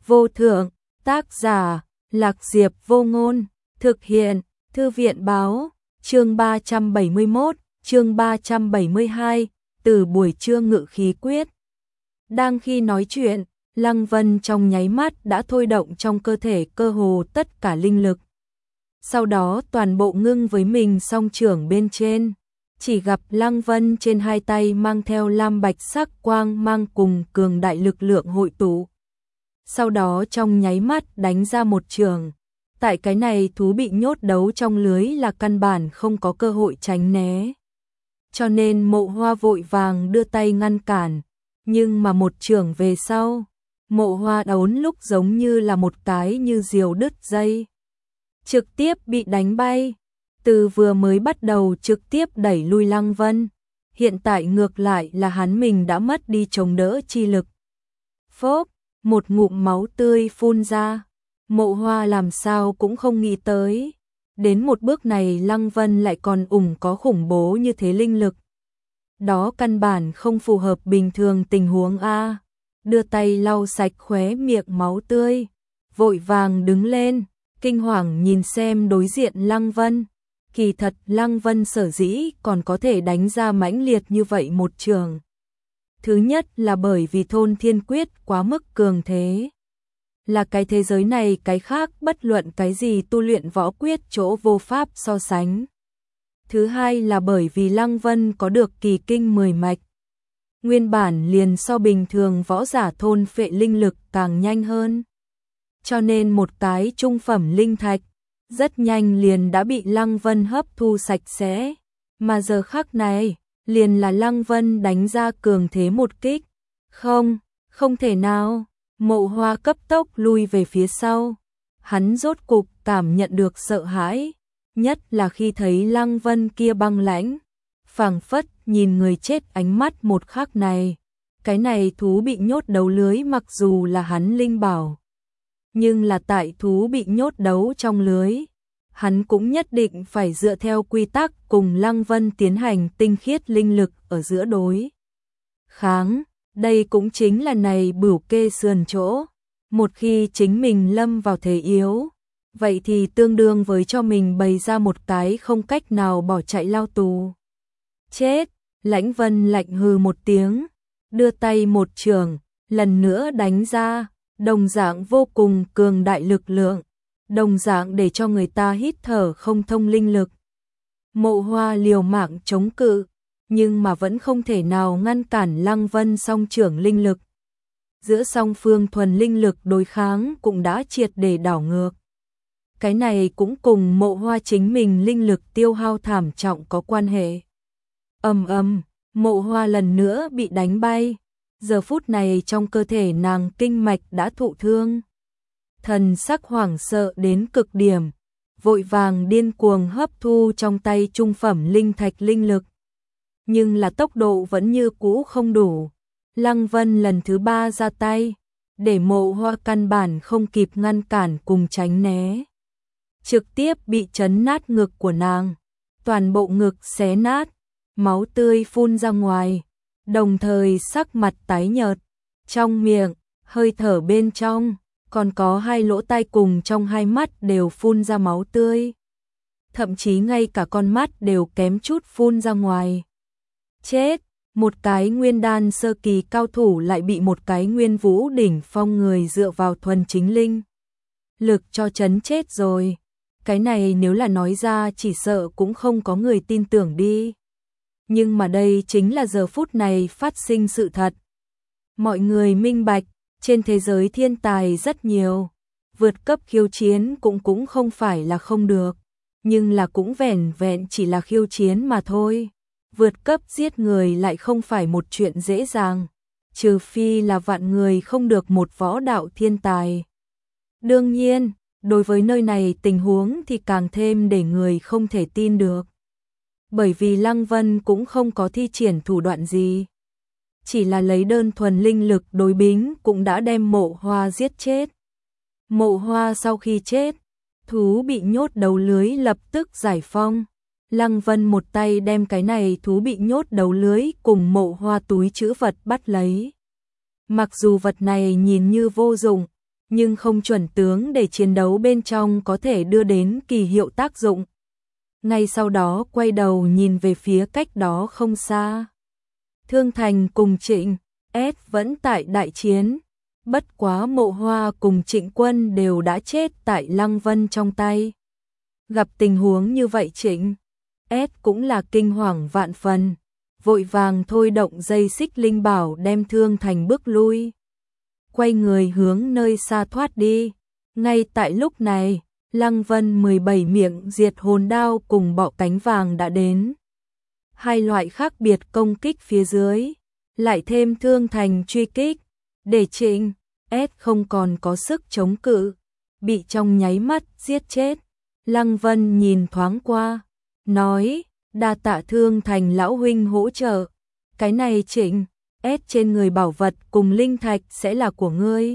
vô thượng, tác giả, Lạc Diệp Vô Ngôn, thực hiện, Thư viện báo, chương 371, chương 372, từ buổi trưa ngự khí quyết. Đang khi nói chuyện, Lăng Vân trong nháy mắt đã thôi động trong cơ thể cơ hồ tất cả linh lực. Sau đó toàn bộ ngưng với mình song trưởng bên trên, chỉ gặp Lăng Vân trên hai tay mang theo lam bạch sắc quang mang cùng cường đại lực lượng hội tụ. Sau đó trong nháy mắt đánh ra một trường. Tại cái này thú bị nhốt đấu trong lưới là căn bản không có cơ hội tránh né. Cho nên Mộ Hoa vội vàng đưa tay ngăn cản, nhưng mà một trường về sau, Mộ Hoa đốn lúc giống như là một cái như diều đứt dây, trực tiếp bị đánh bay. Từ vừa mới bắt đầu trực tiếp đẩy lui Lăng Vân, hiện tại ngược lại là hắn mình đã mất đi chống đỡ chi lực. Phốc, một ngụm máu tươi phun ra. Mộ Hoa làm sao cũng không nghĩ tới, đến một bước này Lăng Vân lại còn có khủng bố như thế linh lực. Đó căn bản không phù hợp bình thường tình huống a. Đưa tay lau sạch khóe miệng máu tươi, vội vàng đứng lên, kinh hoàng nhìn xem đối diện Lăng Vân. Kỳ thật Lăng Vân sở dĩ còn có thể đánh ra mãnh liệt như vậy một trường. Thứ nhất là bởi vì thôn thiên quyết quá mức cường thế. Là cái thế giới này cái khác bất luận cái gì tu luyện võ quyết chỗ vô pháp so sánh. Thứ hai là bởi vì Lăng Vân có được kỳ kinh 10 mạch. Nguyên bản liền so bình thường võ giả thôn phệ linh lực càng nhanh hơn. Cho nên một cái trung phẩm linh thạch rất nhanh liền đã bị Lăng Vân hấp thu sạch sẽ. Mà giờ khắc này, liền là Lăng Vân đánh ra cường thế một kích. Không thể nào. Mộ Hoa cấp tốc lui về phía sau. Hắn rốt cục cảm nhận được sợ hãi, nhất là khi thấy Lăng Vân kia băng lãnh, phảng phất nhìn người chết ánh mắt một khắc này. Cái này thú bị nhốt đấu lưới mặc dù là hắn linh bảo, nhưng là tại thú bị nhốt đấu trong lưới, hắn cũng nhất định phải dựa theo quy tắc cùng Lăng Vân tiến hành tinh khiết linh lực ở giữa đối kháng. Đây cũng chính là này bửu kê sườn chỗ. Một khi chính mình lâm vào thế yếu, vậy thì tương đương với cho mình bày ra một cái không cách nào bỏ chạy lao tù. Chết! Lãnh Vân lạnh hừ một tiếng, đưa tay một trường, lần nữa đánh ra, đồng dạng vô cùng cường đại lực lượng, đồng dạng để cho người ta hít thở không thông linh lực. Mộ Hoa liều mạng chống cự, nhưng mà vẫn không thể nào ngăn cản Lăng Vân song trưởng linh lực. Giữa song phương thuần linh lực đối kháng cũng đã triệt để đảo ngược. Cái này cũng cùng Mộ Hoa chính mình linh lực tiêu hao thảm trọng có quan hệ. Mộ Hoa lần nữa bị đánh bay. Giờ phút này trong cơ thể nàng kinh mạch đã thụ thương. Thần sắc hoảng sợ đến cực điểm, vội vàng điên cuồng hấp thu trong tay trung phẩm linh thạch linh lực. Nhưng là tốc độ vẫn như cũ không đủ. Lăng Vân lần thứ 3 ra tay, để Mộ Hoa căn bản không kịp ngăn cản cùng tránh né. Trực tiếp bị chấn nát ngực của nàng, toàn bộ ngực xé nát, máu tươi phun ra ngoài, đồng thời sắc mặt tái nhợt, trong miệng, hơi thở bên trong, còn có hai lỗ tai cùng trong hai mắt đều phun ra máu tươi. Thậm chí ngay cả con mắt đều kém chút phun ra ngoài. Chết! Một cái nguyên đan sơ kỳ cao thủ lại bị một cái nguyên vũ đỉnh phong người dựa vào thuần chính linh lực cho chấn chết rồi. Cái này nếu là nói ra chỉ sợ cũng không có người tin tưởng đi. Nhưng mà đây chính là giờ phút này phát sinh sự thật. Mọi người minh bạch, trên thế giới thiên tài rất nhiều, vượt cấp khiêu chiến cũng không phải là không được, nhưng là cũng vẻn vẹn chỉ là khiêu chiến mà thôi. Vượt cấp giết người lại không phải một chuyện dễ dàng, trừ phi là vạn người không được một võ đạo thiên tài. Đương nhiên, đối với nơi này tình huống thì càng thêm để người không thể tin được. Bởi vì Lăng Vân cũng không có thi triển thủ đoạn gì, chỉ là lấy đơn thuần linh lực đối bính cũng đã đem Mộ Hoa giết chết. Mộ Hoa sau khi chết, thú bị nhốt đầu lưới lập tức giải phong. Lăng Vân một tay đem cái này thú bị nhốt đầu lưới cùng Mộ Hoa túi trữ vật bắt lấy. Mặc dù vật này nhìn như vô dụng, nhưng không chuẩn tướng để chiến đấu bên trong có thể đưa đến kỳ hiệu tác dụng. Ngay sau đó quay đầu nhìn về phía cách đó không xa. Thương Thành cùng Trịnh S vẫn tại đại chiến, bất quá Mộ Hoa cùng Trịnh Quân đều đã chết tại Lăng Vân trong tay. Gặp tình huống như vậy Trịnh S cũng là kinh hoàng vạn phần, vội vàng thôi động dây xích linh bảo đem Thương Thành bước lui. Quay người hướng nơi xa thoát đi. Ngay tại lúc này, Lăng Vân 17 miệng diệt hồn đao cùng bọ cánh vàng đã đến. Hai loại khác biệt công kích phía dưới, lại thêm Thương Thành truy kích, để Trịnh S không còn có sức chống cự, bị trong nháy mắt giết chết. Lăng Vân nhìn thoáng qua, nói, đa tạ Thương Thành lão huynh hỗ trợ, cái này Trịnh S trên người bảo vật cùng linh thạch sẽ là của ngươi.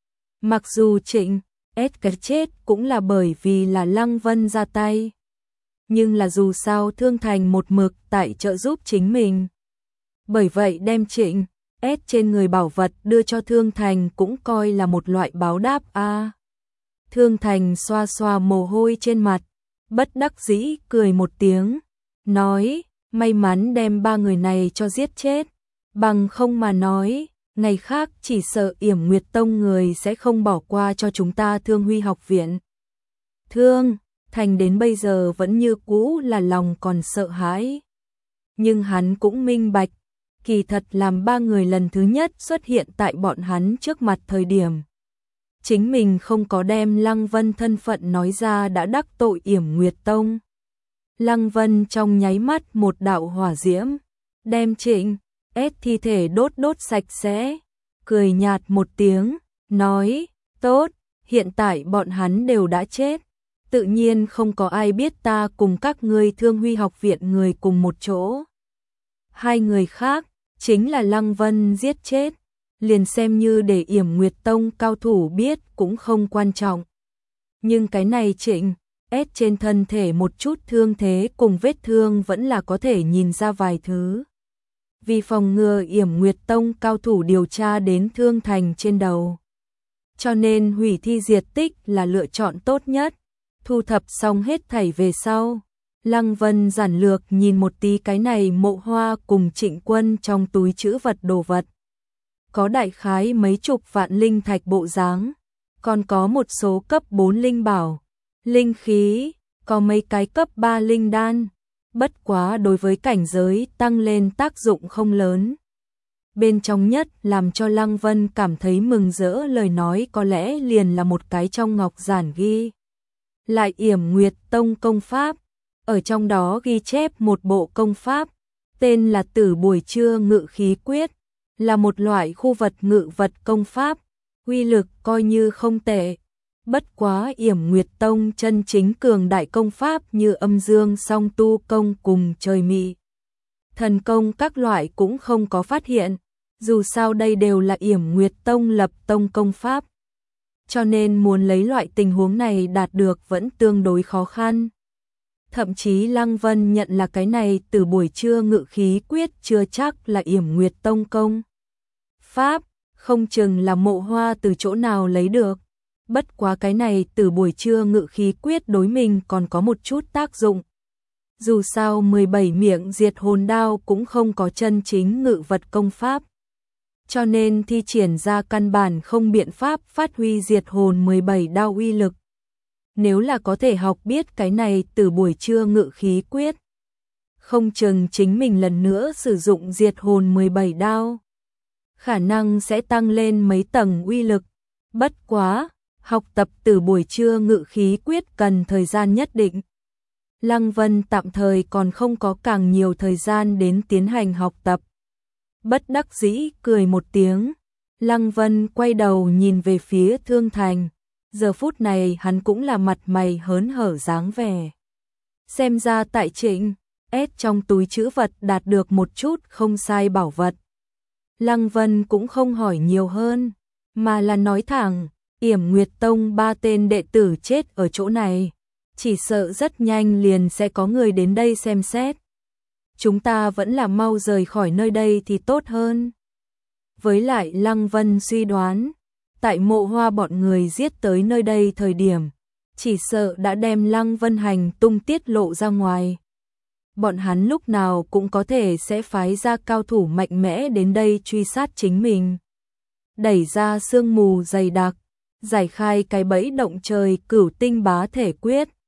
Mặc dù Trịnh S cái chết cũng là bởi vì là Lăng Vân ra tay, nhưng là dù sao Thương Thành một mực tại trợ giúp chính mình. Bởi vậy đem Trịnh S trên người bảo vật đưa cho Thương Thành cũng coi là một loại báo đáp a. Thương Thành xoa xoa mồ hôi trên mặt, bất đắc dĩ cười một tiếng, nói, may mắn đem ba người này cho giết chết, bằng không mà nói, ngày khác chỉ sợ Yểm Nguyệt Tông người sẽ không bỏ qua cho chúng ta Thương Huy học viện. Thương Thành đến bây giờ vẫn như cũ là lòng còn sợ hãi. Nhưng hắn cũng minh bạch, kỳ thật làm ba người lần thứ nhất xuất hiện tại bọn hắn trước mặt thời điểm. Chính mình không có đem Lăng Vân thân phận nói ra đã đắc tội Yểm Nguyệt Tông. Lăng Vân trong nháy mắt một đạo hỏa diễm, đem Trịnh S thi thể đốt sạch sẽ, cười nhạt một tiếng, nói, tốt, hiện tại bọn hắn đều đã chết, tự nhiên không có ai biết ta cùng các ngươi Thương Huy học viện người cùng một chỗ. Hai người khác, chính là Lăng Vân giết chết, liền xem như để Yểm Nguyệt Tông cao thủ biết cũng không quan trọng. Nhưng cái này Trịnh S trên thân thể một chút thương thế cùng vết thương vẫn là có thể nhìn ra vài thứ. Vì phòng ngừa Yểm Nguyệt Tông cao thủ điều tra đến Thương Thành trên đầu, cho nên hủy thi diệt tích là lựa chọn tốt nhất. Thu thập xong hết thảy về sau, Lăng Vân giản lược nhìn một tí cái này Mộ Hoa cùng Trịnh Quân trong túi trữ vật đồ vật. Có đại khái mấy chục vạn linh thạch bộ dáng, còn có một số cấp 4 linh bảo, linh khí, có mấy cái cấp 3 linh đan, bất quá đối với cảnh giới tăng lên tác dụng không lớn. Bên trong nhất làm cho Lăng Vân cảm thấy mừng rỡ lời nói có lẽ liền là một cái trong ngọc giản ghi lại Yểm Nguyệt Tông công pháp, ở trong đó ghi chép một bộ công pháp, tên là Tử Buổi Trưa Ngự Khí Quyết, là một loại khu vật ngự vật công pháp, uy lực coi như không tệ. Bất quá Yểm Nguyệt Tông chân chính cường đại công pháp như Âm Dương Song Tu công cùng Trời Mị Thần công các loại cũng không có phát hiện, dù sao đây đều là Yểm Nguyệt Tông lập tông công pháp. Cho nên muốn lấy loại tình huống này đạt được vẫn tương đối khó khăn. Thậm chí Lăng Vân nhận là cái này Từ Buổi Trưa Ngự Khí Quyết chưa chắc là Yểm Nguyệt Tông công pháp, không chừng là Mộ Hoa từ chỗ nào lấy được. Bất quá cái này Từ Buổi Trưa Ngự Khí Quyết đối mình còn có một chút tác dụng. Dù sao 17 miệng diệt hồn đao cũng không có chân chính ngự vật công pháp, cho nên thi triển ra căn bản không biện pháp phát huy diệt hồn 17 đao uy lực. Nếu là có thể học biết cái này Từ Buổi Trưa Ngự Khí Quyết, không chừng chính mình lần nữa sử dụng diệt hồn 17 đao, khả năng sẽ tăng lên mấy tầng uy lực. Bất quá, học tập Từ Buổi Trưa Ngự Khí Quyết cần thời gian nhất định. Lăng Vân tạm thời còn không có càng nhiều thời gian đến tiến hành học tập. Bất đắc dĩ cười một tiếng, Lăng Vân quay đầu nhìn về phía Thương Thành. Giờ phút này hắn cũng là mặt mày hớn hở dáng vẻ. Xem ra tại Trịnh S trong túi trữ vật đạt được một chút không sai bảo vật. Lăng Vân cũng không hỏi nhiều hơn, mà là nói thẳng, Yểm Nguyệt Tông 3 tên đệ tử chết ở chỗ này, chỉ sợ rất nhanh liền sẽ có người đến đây xem xét. Chúng ta vẫn là mau rời khỏi nơi đây thì tốt hơn. Với lại Lăng Vân suy đoán, tại Mộ Hoa bọn người giết tới nơi đây thời điểm, chỉ sợ đã đem Lăng Vân Hành tung tiết lộ ra ngoài. Bọn hắn lúc nào cũng có thể sẽ phái ra cao thủ mạnh mẽ đến đây truy sát chính mình. Đẩy ra sương mù dày đặc, giải khai cái bẫy động trời Cửu Tinh Bá Thể Quyết,